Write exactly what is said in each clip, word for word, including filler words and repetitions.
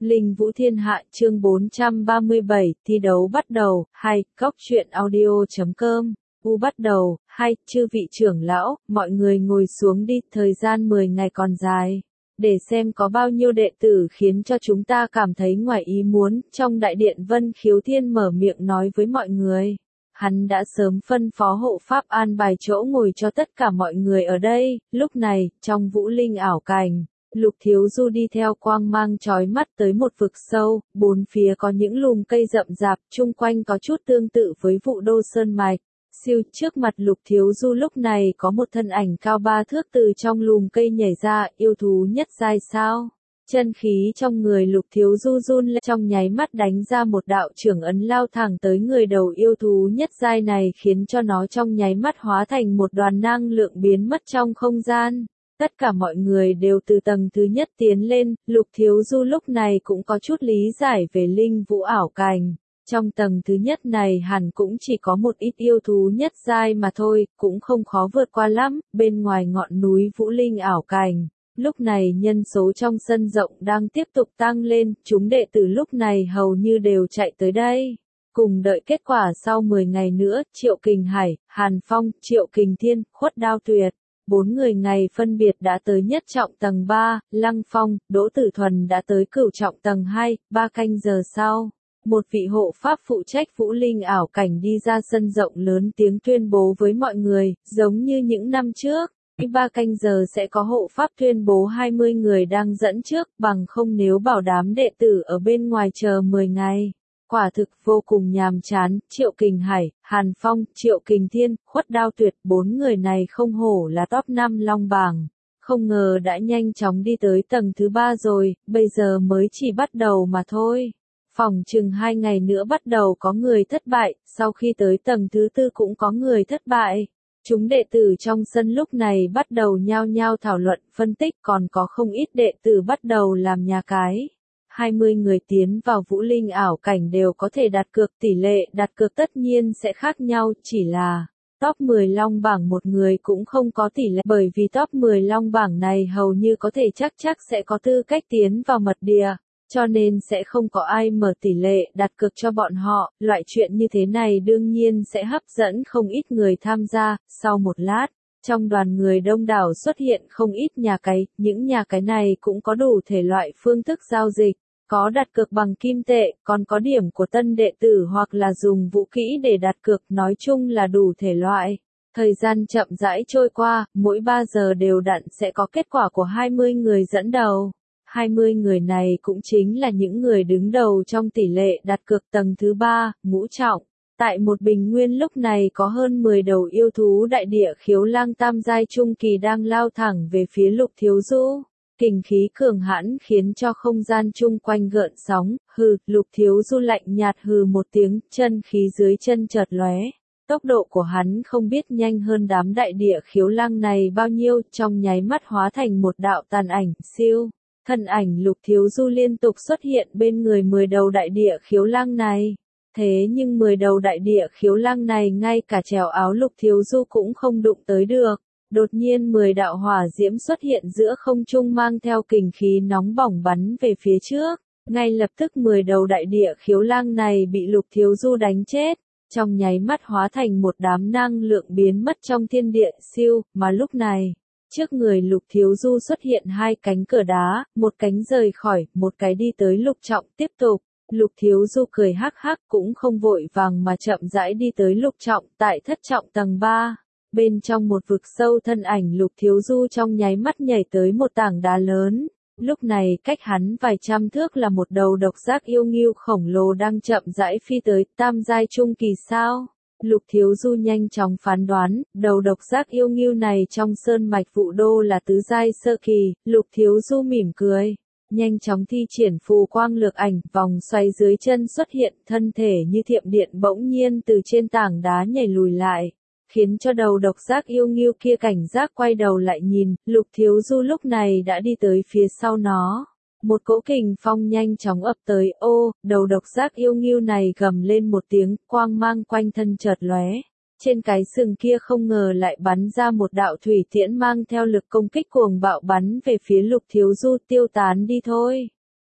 Linh Vũ Thiên Hạ chương bốn trăm ba mươi bảy, thi đấu bắt đầu, hai, góc truyện audio chấm com, u bắt đầu, hai, chư vị trưởng lão, mọi người ngồi xuống đi, thời gian mười ngày còn dài. Để xem có bao nhiêu đệ tử khiến cho chúng ta cảm thấy ngoài ý muốn, trong đại điện Vân Khiếu Thiên mở miệng nói với mọi người. Hắn đã sớm phân phó hộ pháp an bài chỗ ngồi cho tất cả mọi người ở đây, lúc này, trong vũ linh ảo cảnh. Lục Thiếu Du đi theo quang mang chói mắt tới một vực sâu, bốn phía có những lùm cây rậm rạp, chung quanh có chút tương tự với Vũ Đô Sơn Mạch. Siêu trước mặt Lục Thiếu Du lúc này có một thân ảnh cao ba thước từ trong lùm cây nhảy ra, yêu thú nhất giai sao? Chân khí trong người Lục Thiếu Du run lên, trong nháy mắt đánh ra một đạo trưởng ấn lao thẳng tới người đầu yêu thú nhất giai này, khiến cho nó trong nháy mắt hóa thành một đoàn năng lượng biến mất trong không gian. Tất cả mọi người đều từ tầng thứ nhất tiến lên, Lục Thiếu Du lúc này cũng có chút lý giải về linh vũ ảo cảnh. Trong tầng thứ nhất này hẳn cũng chỉ có một ít yêu thú nhất giai mà thôi, cũng không khó vượt qua lắm, bên ngoài ngọn núi vũ linh ảo cảnh. Lúc này nhân số trong sân rộng đang tiếp tục tăng lên, chúng đệ tử lúc này hầu như đều chạy tới đây. Cùng đợi kết quả sau mười ngày nữa, Triệu Kình Hải, Hàn Phong, Triệu Kình Thiên, Khuất Đao Tuyệt. Bốn người ngày phân biệt đã tới nhất trọng tầng ba, Lăng Phong, Đỗ Tử Thuần đã tới cửu trọng tầng hai, ba canh giờ sau. Một vị hộ pháp phụ trách vũ linh ảo cảnh đi ra sân rộng lớn tiếng tuyên bố với mọi người, giống như những năm trước. Ba canh giờ sẽ có hộ pháp tuyên bố hai mươi người đang dẫn trước, bằng không nếu bảo đám đệ tử ở bên ngoài chờ mười ngày. Quả thực vô cùng nhàm chán, Triệu Kình Hải, Hàn Phong, Triệu Kình Thiên, Khuất Đao Tuyệt, bốn người này không hổ là top năm long bảng. Không ngờ đã nhanh chóng đi tới tầng thứ ba rồi, bây giờ mới chỉ bắt đầu mà thôi. Phòng chừng hai ngày nữa bắt đầu có người thất bại, sau khi tới tầng thứ tư cũng có người thất bại. Chúng đệ tử trong sân lúc này bắt đầu nhao nhao thảo luận, phân tích, còn có không ít đệ tử bắt đầu làm nhà cái. hai mươi người tiến vào vũ linh ảo cảnh đều có thể đặt cược, tỷ lệ đặt cược tất nhiên sẽ khác nhau, chỉ là top mười long bảng một người cũng không có tỷ lệ, bởi vì top mười long bảng này hầu như có thể chắc chắc sẽ có tư cách tiến vào mật địa, cho nên sẽ không có ai mở tỷ lệ đặt cược cho bọn họ. Loại chuyện như thế này đương nhiên sẽ hấp dẫn không ít người tham gia. Sau một lát, trong đoàn người đông đảo xuất hiện không ít nhà cái, những nhà cái này cũng có đủ thể loại phương thức giao dịch. Có đặt cược bằng kim tệ, còn có điểm của tân đệ tử hoặc là dùng vũ kỹ để đặt cược, nói chung là đủ thể loại. Thời gian chậm rãi trôi qua, mỗi ba giờ đều đặn sẽ có kết quả của hai mươi người dẫn đầu. hai mươi người này cũng chính là những người đứng đầu trong tỷ lệ đặt cược tầng thứ ba, ngũ trọng. Tại một bình nguyên lúc này có hơn mười đầu yêu thú đại địa khiếu lang tam giai trung kỳ đang lao thẳng về phía Lục Thiếu Du. Kình khí cường hãn khiến cho không gian chung quanh gợn sóng, hừ, Lục Thiếu Du lạnh nhạt hừ một tiếng, chân khí dưới chân chợt lóe. Tốc độ của hắn không biết nhanh hơn đám đại địa khiếu lang này bao nhiêu, trong nháy mắt hóa thành một đạo tàn ảnh, siêu. Thân ảnh Lục Thiếu Du liên tục xuất hiện bên người mười đầu đại địa khiếu lang này. Thế nhưng mười đầu đại địa khiếu lang này ngay cả trèo áo Lục Thiếu Du cũng không đụng tới được. Đột nhiên mười đạo hỏa diễm xuất hiện giữa không trung mang theo kình khí nóng bỏng bắn về phía trước. Ngay lập tức mười đầu đại địa khiếu lang này bị Lục Thiếu Du đánh chết. Trong nháy mắt hóa thành một đám năng lượng biến mất trong thiên địa siêu, mà lúc này. Trước người Lục Thiếu Du xuất hiện hai cánh cửa đá, một cánh rời khỏi, một cái đi tới lục trọng tiếp tục. Lục Thiếu Du cười hắc hắc cũng không vội vàng mà chậm rãi đi tới lục trọng tại thất trọng tầng ba. Bên trong một vực sâu thân ảnh Lục Thiếu Du trong nháy mắt nhảy tới một tảng đá lớn. Lúc này cách hắn vài trăm thước là một đầu độc giác yêu ngưu khổng lồ đang chậm rãi phi tới, tam giai trung kỳ sao. Lục Thiếu Du nhanh chóng phán đoán, đầu độc giác yêu ngưu này trong sơn mạch Vũ Đô là tứ giai sơ kỳ. Lục Thiếu Du mỉm cười, nhanh chóng thi triển phù quang lược ảnh, vòng xoay dưới chân xuất hiện, thân thể như thiểm điện bỗng nhiên từ trên tảng đá nhảy lùi lại, khiến cho đầu độc giác yêu ngưu kia cảnh giác quay đầu lại nhìn. Lục Thiếu Du lúc này đã đi tới phía sau nó. Một cỗ kình phong nhanh chóng ập tới, ô, đầu độc giác yêu ngưu này gầm lên một tiếng, quang mang quanh thân chợt lóe. Trên cái sừng kia không ngờ lại bắn ra một đạo thủy tiễn mang theo lực công kích cuồng bạo bắn về phía Lục Thiếu Du, tiêu tán đi thôi.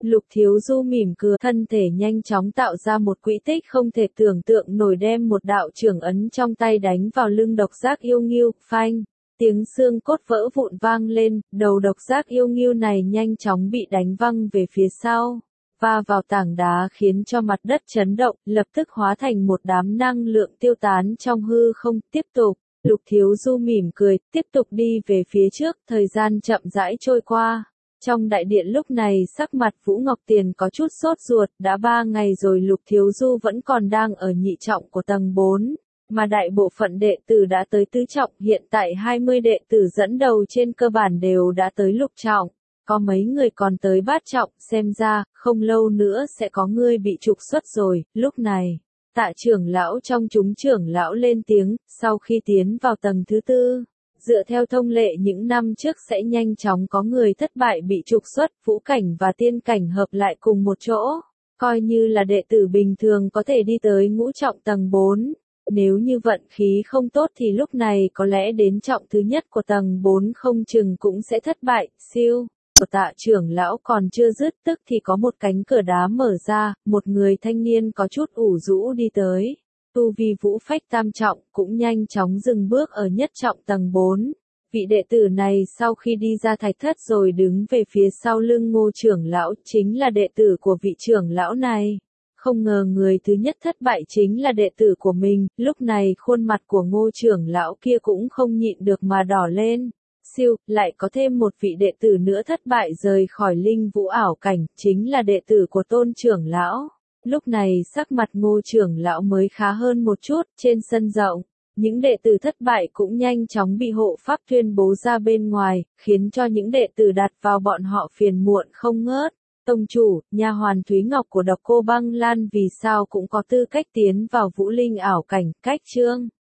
Lục Thiếu Du mỉm cười, thân thể nhanh chóng tạo ra một quỹ tích không thể tưởng tượng nổi, đem một đạo trưởng ấn trong tay đánh vào lưng độc giác yêu nghiêu, phanh. Tiếng xương cốt vỡ vụn vang lên, đầu độc giác yêu nghiêu này nhanh chóng bị đánh văng về phía sau, va vào tảng đá khiến cho mặt đất chấn động, lập tức hóa thành một đám năng lượng tiêu tán trong hư không. Tiếp tục, Lục Thiếu Du mỉm cười, tiếp tục đi về phía trước, thời gian chậm rãi trôi qua. Trong đại điện lúc này sắc mặt Vũ Ngọc Tiền có chút sốt ruột, đã ba ngày rồi Lục Thiếu Du vẫn còn đang ở nhị trọng của tầng bốn. Mà đại bộ phận đệ tử đã tới tứ trọng, hiện tại hai mươi đệ tử dẫn đầu trên cơ bản đều đã tới lục trọng, có mấy người còn tới bát trọng, xem ra, không lâu nữa sẽ có người bị trục xuất rồi. Lúc này, Tạ trưởng lão trong chúng trưởng lão lên tiếng, sau khi tiến vào tầng thứ tư, dựa theo thông lệ những năm trước sẽ nhanh chóng có người thất bại bị trục xuất, vũ cảnh và tiên cảnh hợp lại cùng một chỗ, coi như là đệ tử bình thường có thể đi tới ngũ trọng tầng bốn. Nếu như vận khí không tốt thì lúc này có lẽ đến trọng thứ nhất của tầng bốn không chừng cũng sẽ thất bại. Siêu của Tạ trưởng lão còn chưa dứt tức thì có một cánh cửa đá mở ra, một người thanh niên có chút ủ rũ đi tới. Tu vi vũ phách tam trọng cũng nhanh chóng dừng bước ở nhất trọng tầng bốn. Vị đệ tử này sau khi đi ra thạch thất rồi đứng về phía sau lưng Ngô trưởng lão, chính là đệ tử của vị trưởng lão này. Không ngờ người thứ nhất thất bại chính là đệ tử của mình, lúc này khuôn mặt của Ngô trưởng lão kia cũng không nhịn được mà đỏ lên. Siêu, lại có thêm một vị đệ tử nữa thất bại rời khỏi linh vũ ảo cảnh, chính là đệ tử của Tôn trưởng lão. Lúc này sắc mặt Ngô trưởng lão mới khá hơn một chút, trên sân rộng, những đệ tử thất bại cũng nhanh chóng bị hộ pháp tuyên bố ra bên ngoài, khiến cho những đệ tử đặt vào bọn họ phiền muộn không ngớt. Tông chủ, nha hoàn Thúy Ngọc của Độc Cô Băng Lan vì sao cũng có tư cách tiến vào vũ linh ảo cảnh, cách chương